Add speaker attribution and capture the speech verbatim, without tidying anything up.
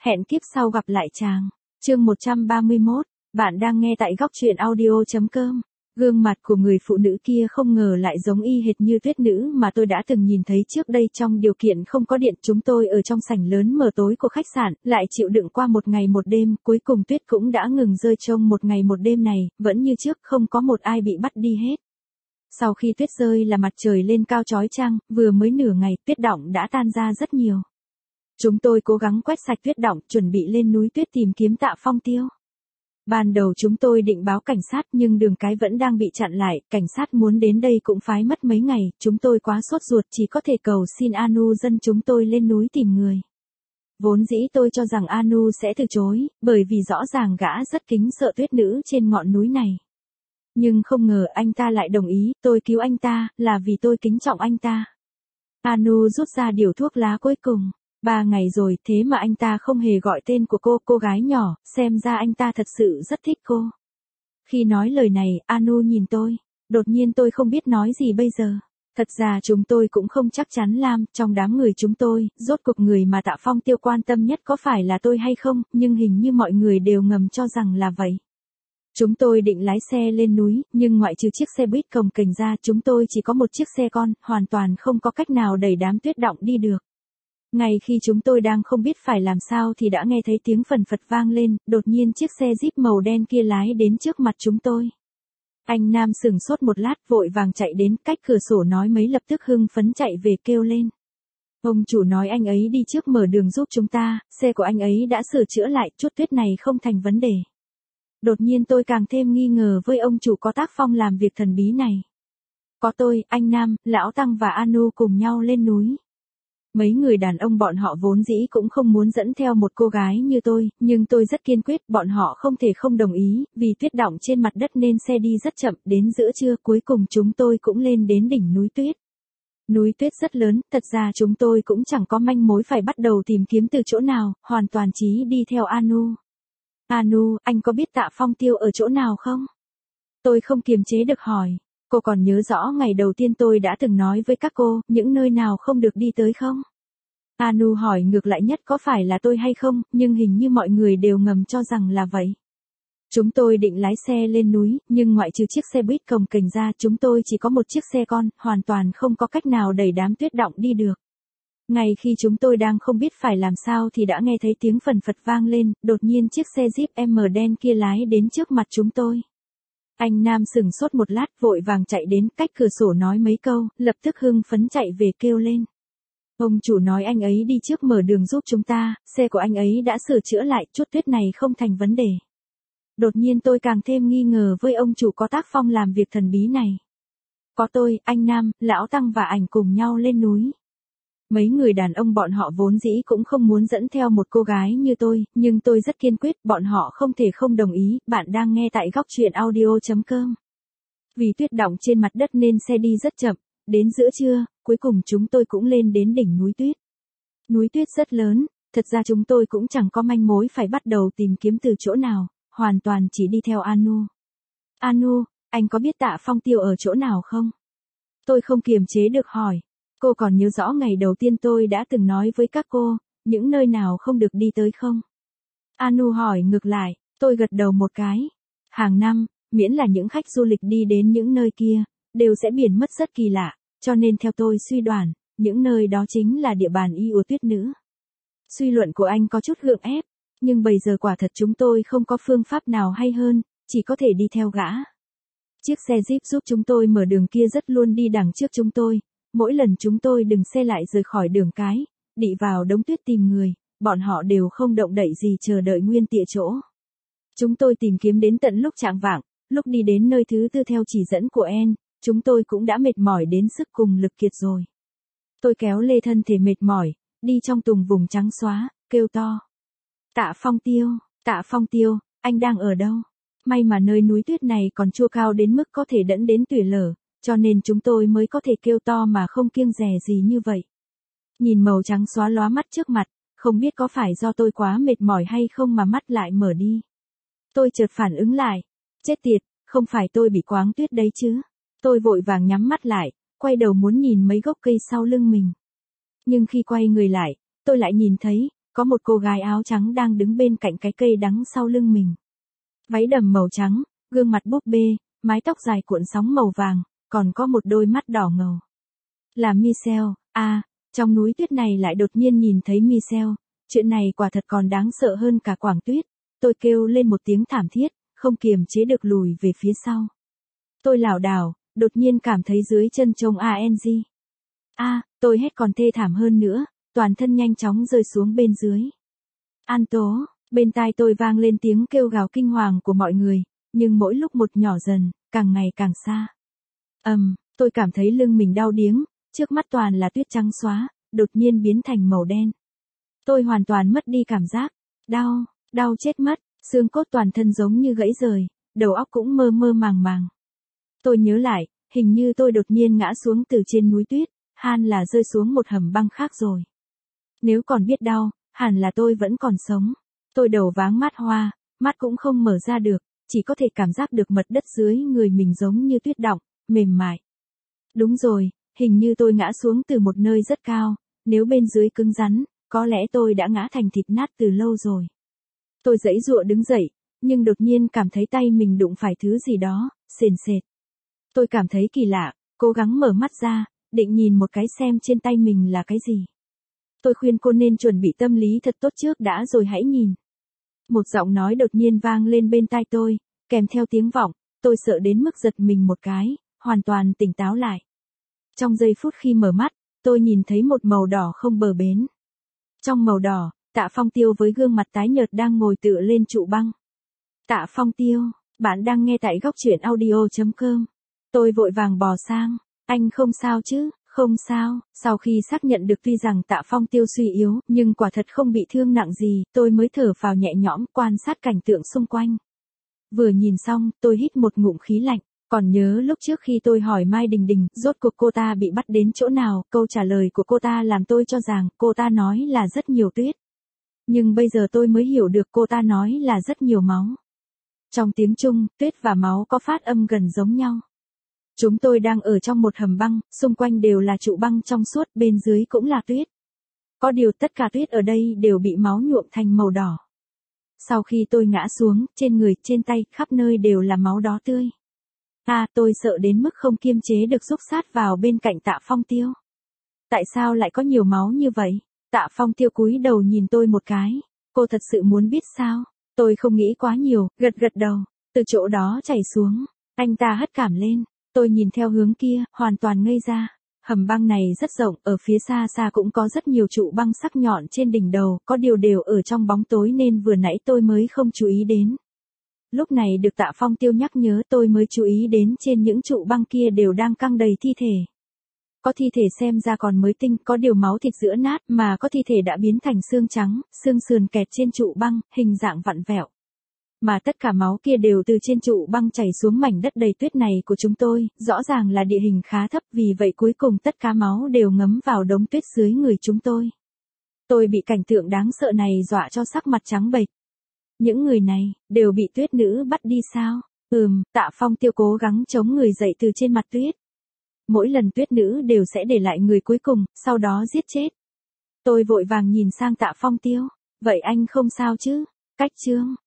Speaker 1: Hẹn kiếp sau gặp lại chàng. Chương một trăm ba mươi mốt, bạn đang nghe tại góc truyện audio.com. Gương mặt của người phụ nữ kia không ngờ lại giống y hệt như Tuyết nữ mà tôi đã từng nhìn thấy trước đây trong điều kiện không có điện. Chúng tôi ở trong sảnh lớn mờ tối của khách sạn, lại chịu đựng qua một ngày một đêm, cuối cùng tuyết cũng đã ngừng rơi trong một ngày một đêm này, vẫn như trước không có một ai bị bắt đi hết. Sau khi tuyết rơi là mặt trời lên cao chói chang, vừa mới nửa ngày tuyết đọng đã tan ra rất nhiều. Chúng tôi cố gắng quét sạch tuyết đọng, chuẩn bị lên núi tuyết tìm kiếm Tạ Phong Tiêu. Ban đầu chúng tôi định báo cảnh sát nhưng đường cái vẫn đang bị chặn lại, cảnh sát muốn đến đây cũng phải mất mấy ngày, chúng tôi quá sốt ruột chỉ có thể cầu xin Anu dẫn chúng tôi lên núi tìm người. Vốn dĩ tôi cho rằng Anu sẽ từ chối, bởi vì rõ ràng gã rất kính sợ tuyết nữ trên ngọn núi này. Nhưng không ngờ anh ta lại đồng ý, tôi cứu anh ta, là vì tôi kính trọng anh ta. Anu rút ra điều thuốc lá cuối cùng. Ba ngày rồi, thế mà anh ta không hề gọi tên của cô, cô gái nhỏ, xem ra anh ta thật sự rất thích cô. Khi nói lời này, Anu nhìn tôi. Đột nhiên tôi không biết nói gì bây giờ. Thật ra chúng tôi cũng không chắc chắn làm, trong đám người chúng tôi, rốt cuộc người mà Tạ Phong Tiêu quan tâm nhất có phải là tôi hay không, nhưng hình như mọi người đều ngầm cho rằng là vậy. Chúng tôi định lái xe lên núi, nhưng ngoại trừ chiếc xe buýt cồng kềnh ra, chúng tôi chỉ có một chiếc xe con, hoàn toàn không có cách nào đẩy đám tuyết đọng đi được. Ngay khi chúng tôi đang không biết phải làm sao thì đã nghe thấy tiếng phần phật vang lên, đột nhiên chiếc xe Jeep màu đen kia lái đến trước mặt chúng tôi. Anh Nam sửng sốt một lát vội vàng chạy đến cách cửa sổ nói mấy lập tức hưng phấn chạy về kêu lên. Ông chủ nói anh ấy đi trước mở đường giúp chúng ta, xe của anh ấy đã sửa chữa lại, chút tuyết này không thành vấn đề. Đột nhiên tôi càng thêm nghi ngờ với ông chủ có tác phong làm việc thần bí này. Có tôi, anh Nam, Lão Tăng và Anu cùng nhau lên núi. Mấy người đàn ông bọn họ vốn dĩ cũng không muốn dẫn theo một cô gái như tôi, nhưng tôi rất kiên quyết, bọn họ không thể không đồng ý, vì tuyết đọng trên mặt đất nên xe đi rất chậm, đến giữa trưa cuối cùng chúng tôi cũng lên đến đỉnh núi tuyết. Núi tuyết rất lớn, thật ra chúng tôi cũng chẳng có manh mối phải bắt đầu tìm kiếm từ chỗ nào, hoàn toàn chí đi theo Anu. Anu, anh có biết Tạ Phong Tiêu ở chỗ nào không? Tôi không kiềm chế được hỏi. Cô còn nhớ rõ ngày đầu tiên tôi đã từng nói với các cô, những nơi nào không được đi tới không? Anu hỏi ngược lại nhất có phải là tôi hay không, nhưng hình như mọi người đều ngầm cho rằng là vậy. Chúng tôi định lái xe lên núi, nhưng ngoại trừ chiếc xe buýt cồng kềnh ra, chúng tôi chỉ có một chiếc xe con, hoàn toàn không có cách nào đẩy đám tuyết đọng đi được. Ngay khi chúng tôi đang không biết phải làm sao thì đã nghe thấy tiếng phần phật vang lên, đột nhiên chiếc xe Jeep M đen kia lái đến trước mặt chúng tôi. Anh Nam sửng sốt một lát vội vàng chạy đến cách cửa sổ nói mấy câu, lập tức hưng phấn chạy về kêu lên. Ông chủ nói anh ấy đi trước mở đường giúp chúng ta, xe của anh ấy đã sửa chữa lại, chút tuyết này không thành vấn đề. Đột nhiên tôi càng thêm nghi ngờ với ông chủ có tác phong làm việc thần bí này. Có tôi, anh Nam, Lão Tăng và ảnh cùng nhau lên núi. Mấy người đàn ông bọn họ vốn dĩ cũng không muốn dẫn theo một cô gái như tôi, nhưng tôi rất kiên quyết, bọn họ không thể không đồng ý, bạn đang nghe tại góc truyện audio.com. Vì tuyết đọng trên mặt đất nên xe đi rất chậm, đến giữa trưa, cuối cùng chúng tôi cũng lên đến đỉnh núi tuyết. Núi tuyết rất lớn, thật ra chúng tôi cũng chẳng có manh mối phải bắt đầu tìm kiếm từ chỗ nào, hoàn toàn chỉ đi theo Anu. Anu, anh có biết Tạ Phong Tiêu ở chỗ nào không? Tôi không kiềm chế được hỏi. Cô còn nhớ rõ ngày đầu tiên tôi đã từng nói với các cô, những nơi nào không được đi tới không? Anu hỏi ngược lại, tôi gật đầu một cái. Hàng năm, miễn là những khách du lịch đi đến những nơi kia, đều sẽ biển mất rất kỳ lạ, cho nên theo tôi suy đoán, những nơi đó chính là địa bàn y của tuyết nữ. Suy luận của anh có chút gượng ép, nhưng bây giờ quả thật chúng tôi không có phương pháp nào hay hơn, chỉ có thể đi theo gã. Chiếc xe Jeep giúp chúng tôi mở đường kia rất luôn đi đằng trước chúng tôi. Mỗi lần chúng tôi dừng xe lại rời khỏi đường cái, đi vào đống tuyết tìm người, bọn họ đều không động đậy gì chờ đợi nguyên tịa chỗ. Chúng tôi tìm kiếm đến tận lúc chạng vạng, lúc đi đến nơi thứ tư theo chỉ dẫn của En, chúng tôi cũng đã mệt mỏi đến sức cùng lực kiệt rồi. Tôi kéo lê thân thể mệt mỏi, đi trong tùng vùng trắng xóa, kêu to. Tạ Phong Tiêu, Tạ Phong Tiêu, anh đang ở đâu? May mà nơi núi tuyết này còn chưa cao đến mức có thể dẫn đến tủy lở. Cho nên chúng tôi mới có thể kêu to mà không kiêng dè gì như vậy. Nhìn màu trắng xóa lóa mắt trước mặt, không biết có phải do tôi quá mệt mỏi hay không mà mắt lại mở đi. Tôi chợt phản ứng lại. Chết tiệt, không phải tôi bị quáng tuyết đấy chứ. Tôi vội vàng nhắm mắt lại, quay đầu muốn nhìn mấy gốc cây sau lưng mình. Nhưng khi quay người lại, tôi lại nhìn thấy, có một cô gái áo trắng đang đứng bên cạnh cái cây đắng sau lưng mình. Váy đầm màu trắng, gương mặt búp bê, mái tóc dài cuộn sóng màu vàng, còn có một đôi mắt đỏ ngầu. Là Michelle, à, trong núi tuyết này lại đột nhiên nhìn thấy Michelle, chuyện này quả thật còn đáng sợ hơn cả Quảng Tuyết. Tôi kêu lên một tiếng thảm thiết, không kiềm chế được lùi về phía sau. Tôi lảo đảo, đột nhiên cảm thấy dưới chân trông a en giê. A, tôi hét còn thê thảm hơn nữa, toàn thân nhanh chóng rơi xuống bên dưới. An Tố, bên tai tôi vang lên tiếng kêu gào kinh hoàng của mọi người, nhưng mỗi lúc một nhỏ dần, càng ngày càng xa. Ầm, um, tôi cảm thấy lưng mình đau điếng, trước mắt toàn là tuyết trắng xóa, đột nhiên biến thành màu đen. Tôi hoàn toàn mất đi cảm giác, đau, đau chết mất, xương cốt toàn thân giống như gãy rời, đầu óc cũng mơ mơ màng màng. Tôi nhớ lại, hình như tôi đột nhiên ngã xuống từ trên núi tuyết, hẳn là rơi xuống một hầm băng khác rồi. Nếu còn biết đau, hẳn là tôi vẫn còn sống. Tôi đầu váng mắt hoa, mắt cũng không mở ra được, chỉ có thể cảm giác được mặt đất dưới người mình giống như tuyết đọng, mềm mại. Đúng rồi, hình như tôi ngã xuống từ một nơi rất cao, nếu bên dưới cứng rắn, có lẽ tôi đã ngã thành thịt nát từ lâu rồi. Tôi giãy giụa đứng dậy, nhưng đột nhiên cảm thấy tay mình đụng phải thứ gì đó, sền sệt. Tôi cảm thấy kỳ lạ, cố gắng mở mắt ra, định nhìn một cái xem trên tay mình là cái gì. Tôi khuyên cô nên chuẩn bị tâm lý thật tốt trước đã rồi hãy nhìn. Một giọng nói đột nhiên vang lên bên tai tôi, kèm theo tiếng vọng, tôi sợ đến mức giật mình một cái, hoàn toàn tỉnh táo lại. Trong giây phút khi mở mắt, tôi nhìn thấy một màu đỏ không bờ bến. Trong màu đỏ, Tạ Phong Tiêu với gương mặt tái nhợt đang ngồi tựa lên trụ băng. Tạ Phong Tiêu, bạn đang nghe tại góc truyện audio chấm com. Tôi vội vàng bò sang, anh không sao chứ? Không sao, sau khi xác nhận được tuy rằng Tạ Phong Tiêu suy yếu, nhưng quả thật không bị thương nặng gì, tôi mới thở phào nhẹ nhõm quan sát cảnh tượng xung quanh. Vừa nhìn xong, tôi hít một ngụm khí lạnh, còn nhớ lúc trước khi tôi hỏi Mai Đình Đình, rốt cuộc cô ta bị bắt đến chỗ nào, câu trả lời của cô ta làm tôi cho rằng cô ta nói là rất nhiều tuyết. Nhưng bây giờ tôi mới hiểu được cô ta nói là rất nhiều máu. Trong tiếng Trung, tuyết và máu có phát âm gần giống nhau. Chúng tôi đang ở trong một hầm băng, xung quanh đều là trụ băng trong suốt, bên dưới cũng là tuyết. Có điều tất cả tuyết ở đây đều bị máu nhuộm thành màu đỏ. Sau khi tôi ngã xuống, trên người, trên tay, khắp nơi đều là máu đỏ tươi. À, tôi sợ đến mức không kiềm chế được rúc sát vào bên cạnh Tạ Phong Tiêu. Tại sao lại có nhiều máu như vậy? Tạ Phong Tiêu cúi đầu nhìn tôi một cái. Cô thật sự muốn biết sao? Tôi không nghĩ quá nhiều, gật gật đầu. Từ chỗ đó chảy xuống, anh ta hất cảm lên. Tôi nhìn theo hướng kia, hoàn toàn ngây ra. Hầm băng này rất rộng, ở phía xa xa cũng có rất nhiều trụ băng sắc nhọn trên đỉnh đầu, có điều đều ở trong bóng tối nên vừa nãy tôi mới không chú ý đến. Lúc này được Tạ Phong Tiêu nhắc nhớ tôi mới chú ý đến trên những trụ băng kia đều đang căng đầy thi thể. Có thi thể xem ra còn mới tinh, có điều máu thịt giữa nát, mà có thi thể đã biến thành xương trắng, xương sườn kẹt trên trụ băng, hình dạng vặn vẹo. Mà tất cả máu kia đều từ trên trụ băng chảy xuống mảnh đất đầy tuyết này của chúng tôi, rõ ràng là địa hình khá thấp, vì vậy cuối cùng tất cả máu đều ngấm vào đống tuyết dưới người chúng tôi. Tôi bị cảnh tượng đáng sợ này dọa cho sắc mặt trắng bệch. Những người này, đều bị tuyết nữ bắt đi sao? Ừm, Tạ Phong Tiêu cố gắng chống người dậy từ trên mặt tuyết. Mỗi lần tuyết nữ đều sẽ để lại người cuối cùng, sau đó giết chết. Tôi vội vàng nhìn sang Tạ Phong Tiêu. Vậy anh không sao chứ? Cách chương.